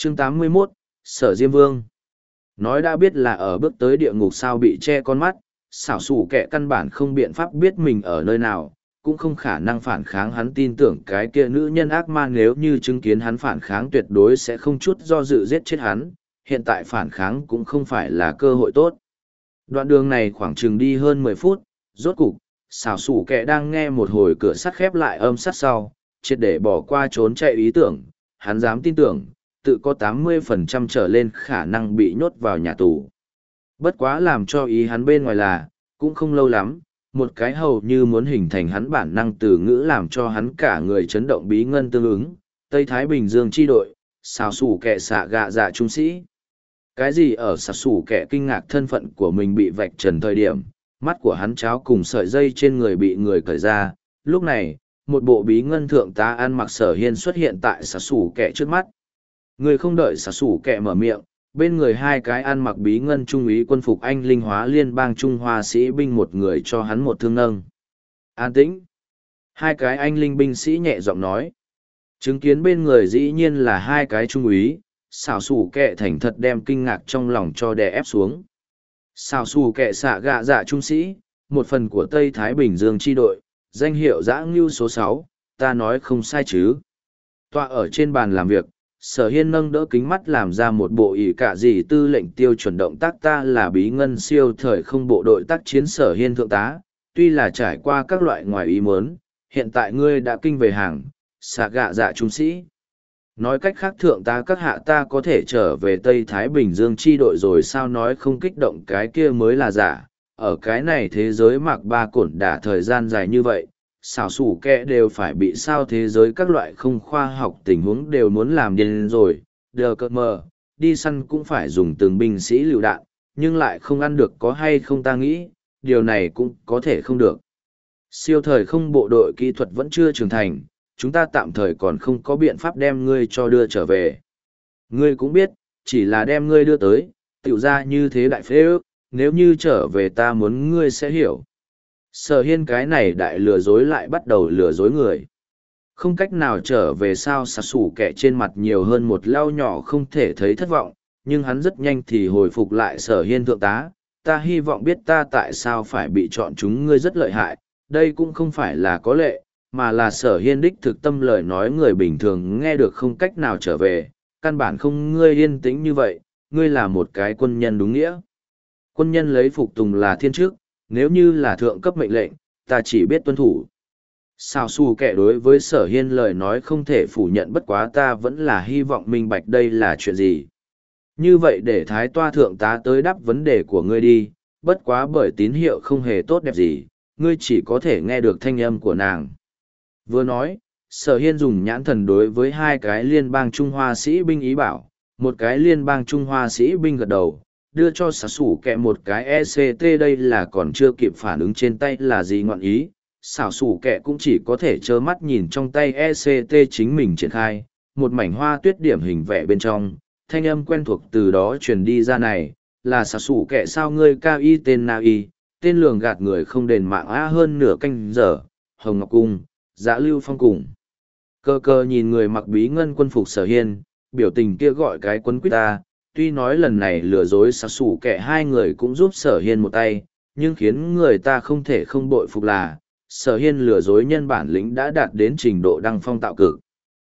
Chương 81, Sở Diêm Vương. Nói đã biết là ở bước tới địa ngục sao bị che con mắt, xảo xù kẻ căn bản không biện pháp biết mình ở nơi nào, cũng không khả năng phản kháng. Hắn tin tưởng cái kia nữ nhân ác ma nếu như chứng kiến hắn phản kháng tuyệt đối sẽ không chút do dự giết chết hắn, hiện tại phản kháng cũng không phải là cơ hội tốt. Đoạn đường này khoảng chừng đi hơn 10 phút, rốt cục, xảo xù kẻ đang nghe một hồi cửa sắt khép lại âm sắt sau, triệt để bỏ qua trốn chạy ý tưởng, hắn dám tin tưởng, tự có 80% trở lên khả năng bị nhốt vào nhà tù. Bất quá làm cho ý hắn bên ngoài là, cũng không lâu lắm, một cái hầu như muốn hình thành hắn bản năng từ ngữ làm cho hắn cả người chấn động bí ngân tương ứng, Tây Thái Bình Dương chi đội, xào xù kẻ xạ gạ dạ trung sĩ. Cái gì ở xào xù kẻ kinh ngạc thân phận của mình bị vạch trần thời điểm, mắt của hắn cháo cùng sợi dây trên người bị người cởi ra, lúc này, một bộ bí ngân thượng tá ăn mặc Sở Hiên xuất hiện tại xào xù kẻ trước mắt. Người không đợi xà xủ kẹ mở miệng, bên người hai cái ăn mặc bí ngân trung úy quân phục anh linh hóa liên bang Trung Hoa sĩ binh một người cho hắn một thương nâng. An tĩnh. Hai cái anh linh binh sĩ nhẹ giọng nói. Chứng kiến bên người dĩ nhiên là hai cái trung úy, xào xù kẹ thành thật đem kinh ngạc trong lòng cho đè ép xuống. Xào xù kẹ xạ gạ dạ trung sĩ, một phần của Tây Thái Bình Dương chi đội, danh hiệu Dã Ngưu số 6, ta nói không sai chứ. Tọa ở trên bàn làm việc, Sở Hiên nâng đỡ kính mắt làm ra một bộ ỷ cả gì tư lệnh tiêu chuẩn động tác. Ta là bí ngân siêu thời không bộ đội tác chiến Sở Hiên thượng tá, tuy là trải qua các loại ngoài ý muốn, hiện tại ngươi đã kinh về hàng, xạ gạ dạ trung sĩ. Nói cách khác thượng tá các hạ ta có thể trở về Tây Thái Bình Dương chi đội rồi sao, nói không kích động cái kia mới là giả, ở cái này thế giới mặc ba cổn đả thời gian dài như vậy. Xảo xủ kẹ đều phải bị sao thế giới các loại không khoa học tình huống đều muốn làm điên rồi, đờ cợt mờ, đi săn cũng phải dùng từng binh sĩ lựu đạn, nhưng lại không ăn được có hay không ta nghĩ, điều này cũng có thể không được. Siêu thời không bộ đội kỹ thuật vẫn chưa trưởng thành, chúng ta tạm thời còn không có biện pháp đem ngươi cho đưa trở về. Ngươi cũng biết, chỉ là đem ngươi đưa tới, tiểu ra như thế đại phế ước, nếu như trở về ta muốn ngươi sẽ hiểu. Sở Hiên cái này đại lừa dối lại bắt đầu lừa dối người. Không cách nào trở về sao, xà xủ kẻ trên mặt nhiều hơn một lau nhỏ không thể thấy thất vọng, nhưng hắn rất nhanh thì hồi phục lại. Sở Hiên thượng tá, ta hy vọng biết ta tại sao phải bị chọn chúng, ngươi rất lợi hại, đây cũng không phải là có lệ, mà là Sở Hiên đích thực tâm lời nói người bình thường nghe được không cách nào trở về, căn bản không ngươi yên tĩnh như vậy, ngươi là một cái quân nhân đúng nghĩa. Quân nhân lấy phục tùng là thiên chức, nếu như là thượng cấp mệnh lệnh, ta chỉ biết tuân thủ. Sao xù kẻ đối với Sở Hiên lời nói không thể phủ nhận, bất quá ta vẫn là hy vọng minh bạch đây là chuyện gì. Như vậy để thái toa thượng tá tới đáp vấn đề của ngươi đi, bất quá bởi tín hiệu không hề tốt đẹp gì, ngươi chỉ có thể nghe được thanh âm của nàng. Vừa nói, Sở Hiên dùng nhãn thần đối với hai cái liên bang Trung Hoa sĩ binh ý bảo, một cái liên bang Trung Hoa sĩ binh gật đầu, đưa cho xà xủ kẹ một cái ECT. Đây là còn chưa kịp phản ứng trên tay là gì ngọn ý, xảo xủ kẹ cũng chỉ có thể trơ mắt nhìn trong tay ECT chính mình triển khai, một mảnh hoa tuyết điểm hình vẽ bên trong, thanh âm quen thuộc từ đó truyền đi ra, này là xảo xủ kẹ sao, ngươi cao y tên nào y, tên lường gạt người không đền mạng á. Hơn nửa canh giờ, Hồng Ngọc Cung, Dã Lưu Phong cùng cơ cơ nhìn người mặc bí ngân quân phục Sở Hiên, biểu tình kia gọi cái quấn quýt ta. Tuy nói lần này lừa dối xà xủ kẻ hai người cũng giúp Sở Hiên một tay, nhưng khiến người ta không thể không bội phục là, Sở Hiên lừa dối nhân bản lĩnh đã đạt đến trình độ đăng phong tạo cực.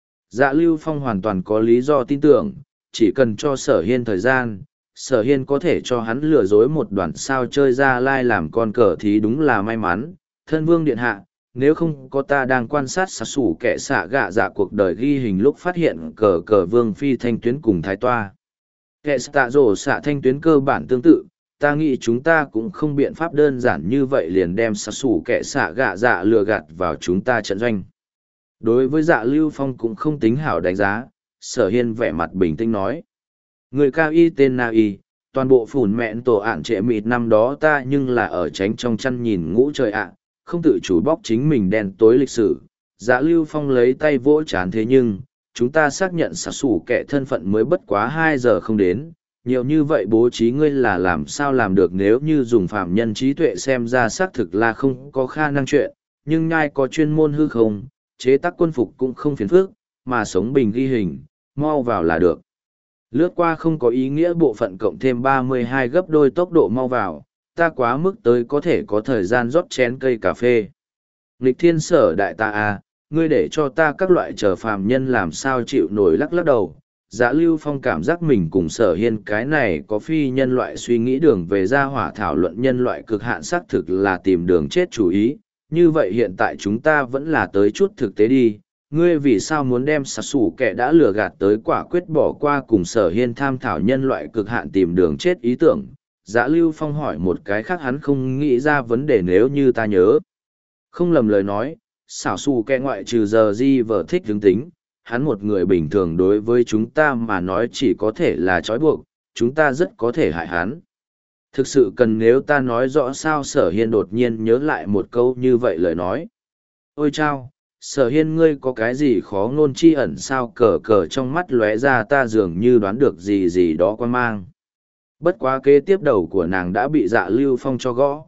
Dạ Lưu Phong hoàn toàn có lý do tin tưởng, chỉ cần cho Sở Hiên thời gian, Sở Hiên có thể cho hắn lừa dối một đoàn sao chơi ra lai làm con cờ thì đúng là may mắn. Thân vương điện hạ, nếu không có ta đang quan sát xà xủ kẻ xạ gạ dạ cuộc đời ghi hình lúc phát hiện cờ cờ vương phi thanh tuyến cùng thái toa kẻ tạ rổ xạ thanh tuyến cơ bản tương tự, ta nghĩ chúng ta cũng không biện pháp đơn giản như vậy liền đem xạ xủ kẻ xạ gạ dạ lừa gạt vào chúng ta trận doanh. Đối với Dạ Lưu Phong cũng không tính hảo đánh giá, Sở Hiên vẻ mặt bình tĩnh nói. Người cao y tên Na Y, toàn bộ phủn mẹn tổ ạn trệ mịt năm đó ta nhưng là ở tránh trong chăn nhìn ngũ trời ạ, không tự chủ bóc chính mình đen tối lịch sử. Dạ Lưu Phong lấy tay vỗ chán, thế nhưng chúng ta xác nhận xả sủ kẻ thân phận mới bất quá 2 giờ không đến, nhiều như vậy bố trí ngươi là làm sao làm được, nếu như dùng phạm nhân trí tuệ xem ra xác thực là không có khả năng chuyện, nhưng nhai có chuyên môn hư không, chế tác quân phục cũng không phiền phức, mà sống bình ghi hình, mau vào là được. Lướt qua không có ý nghĩa bộ phận cộng thêm 32 gấp đôi tốc độ mau vào, ta quá mức tới có thể có thời gian rót chén cây cà phê. Nghịch thiên sở đại ta à, ngươi để cho ta các loại chờ phàm nhân làm sao chịu nổi lắc lắc đầu. Dạ Lưu Phong cảm giác mình cùng Sở Hiên cái này có phi nhân loại suy nghĩ đường về gia hỏa thảo luận nhân loại cực hạn xác thực là tìm đường chết chủ ý. Như vậy hiện tại chúng ta vẫn là tới chút thực tế đi. Ngươi vì sao muốn đem sạc sủ kẻ đã lừa gạt tới quả quyết bỏ qua cùng Sở Hiên tham thảo nhân loại cực hạn tìm đường chết ý tưởng. Dạ Lưu Phong hỏi một cái khác hắn không nghĩ ra vấn đề nếu như ta nhớ. Không lầm lời nói, xảo xù kẻ ngoại trừ giờ di vợ thích hướng tính, hắn một người bình thường đối với chúng ta mà nói chỉ có thể là trói buộc, chúng ta rất có thể hại hắn. Thực sự cần nếu ta nói rõ sao Sở Hiên đột nhiên nhớ lại một câu như vậy lời nói. Ôi chao, Sở Hiên ngươi có cái gì khó ngôn chi ẩn sao cờ cờ trong mắt lóe ra ta dường như đoán được gì gì đó quan mang. Bất quá kế tiếp đầu của nàng đã bị Dạ Lưu Phong cho gõ.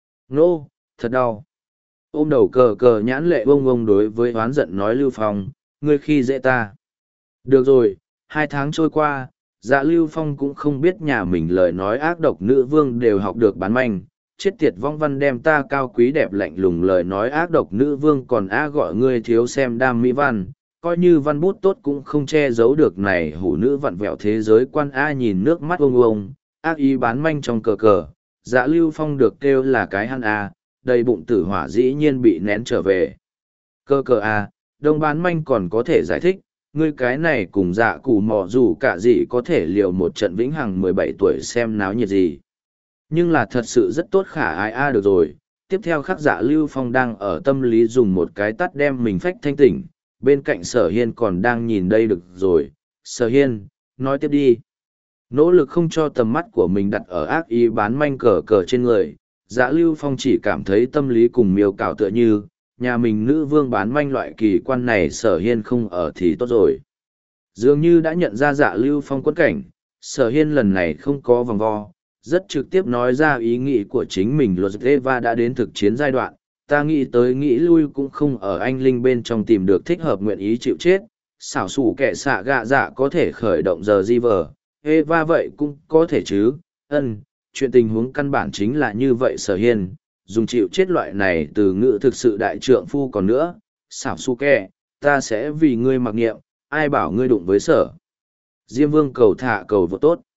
Nô, thật đau. Ôm đầu cờ cờ nhãn lệ bông bông đối với oán giận nói Lưu Phong, ngươi khi dễ ta. Được rồi, 2 tháng trôi qua, Dạ Lưu Phong cũng không biết nhà mình lời nói ác độc nữ vương đều học được bán manh, chết tiệt vong văn đem ta cao quý đẹp lạnh lùng lời nói ác độc nữ vương còn gọi ngươi thiếu xem đam mỹ văn, coi như văn bút tốt cũng không che giấu được này hủ nữ vặn vẹo thế giới quan nhìn nước mắt ông, ác ý bán manh trong cờ cờ, Dạ Lưu Phong được kêu là cái hắn đầy bụng tử hỏa dĩ nhiên bị nén trở về. Cờ cờ đông bán manh còn có thể giải thích, ngươi cái này cùng dạ cù mò dù cả gì có thể liều một trận vĩnh hằng 17 tuổi xem náo nhiệt gì. Nhưng là thật sự rất tốt khả ai được rồi. Tiếp theo khắc Dạ Lưu Phong đang ở tâm lý dùng một cái tắt đem mình phách thanh tỉnh, bên cạnh Sở Hiên còn đang nhìn đây được rồi. Sở Hiên, nói tiếp đi. Nỗ lực không cho tầm mắt của mình đặt ở ác ý bán manh cờ cờ trên người, Dạ Lưu Phong chỉ cảm thấy tâm lý cùng miêu cào tựa như, nhà mình nữ vương bán manh loại kỳ quan này Sở Hiên không ở thì tốt rồi. Dường như đã nhận ra Dạ Lưu Phong quẫn cảnh, Sở Hiên lần này không có vòng vo, rất trực tiếp nói ra ý nghĩ của chính mình. Luật Eva đã đến thực chiến giai đoạn, ta nghĩ tới nghĩ lui cũng không ở anh linh bên trong tìm được thích hợp nguyện ý chịu chết, xảo sủ kẻ xạ gạ dạ có thể khởi động giờ di vờ, Eva vậy cũng có thể chứ, chuyện tình huống căn bản chính là như vậy Sở Hiên, dùng chịu chết loại này từ ngữ thực sự đại trượng phu còn nữa, xảo su kẻ, ta sẽ vì ngươi mặc niệm, ai bảo ngươi đụng với Sở Diêm Vương cầu thả cầu vô tốt.